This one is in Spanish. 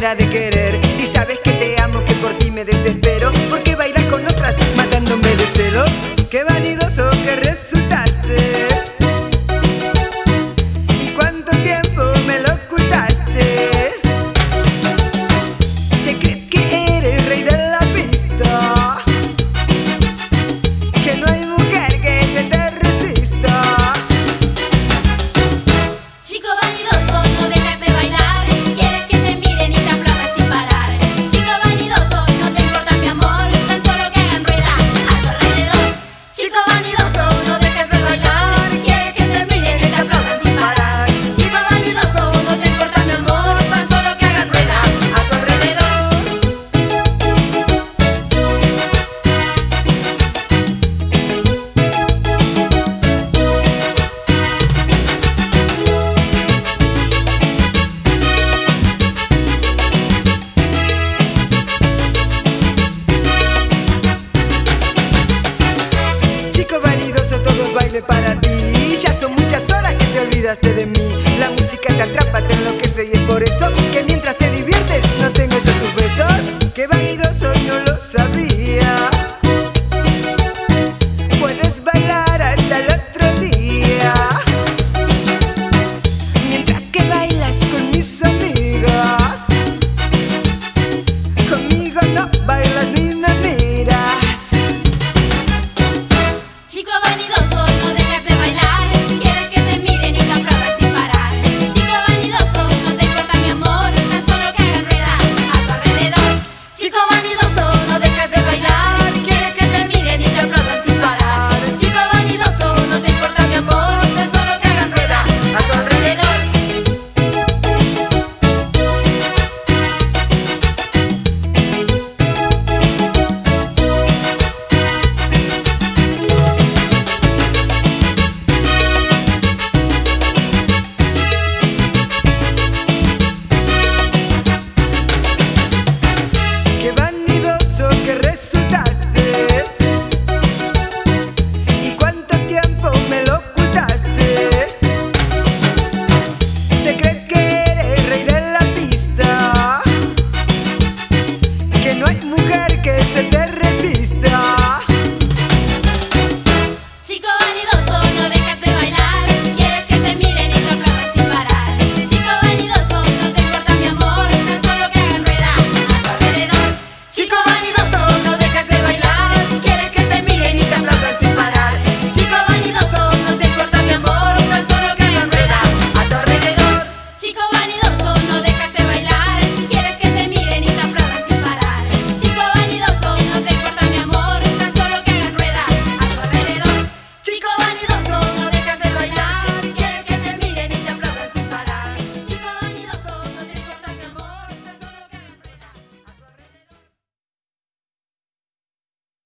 manera de querer. Y sabes que te amo, que por ti me desespero, porque bailas con otras matándome de celos. Qué vanidoso que resultaste, y cuánto tiempo me lo ocultaste. ¿Te crees que eres rey de la pista? Que no hay mujer que se te resista. Chico vanidoso, no dejas de bailar, quieres que te miren y te aplaudan sin parar. Chico vanidoso, no te importa mi amor, tan solo que hagan rueda a tu alrededor. Chico vanidoso, no dejes de bailar, quieres que te miren y te aplaudan sin parar. Chico vanidoso, no te importa mi amor, tan solo que hagan rueda a tu alrededor. Chico vanidoso, todo es baile para ti. Ya son muchas horas que te olvidaste de mí. La música te atrapa, te enloquece y es por eso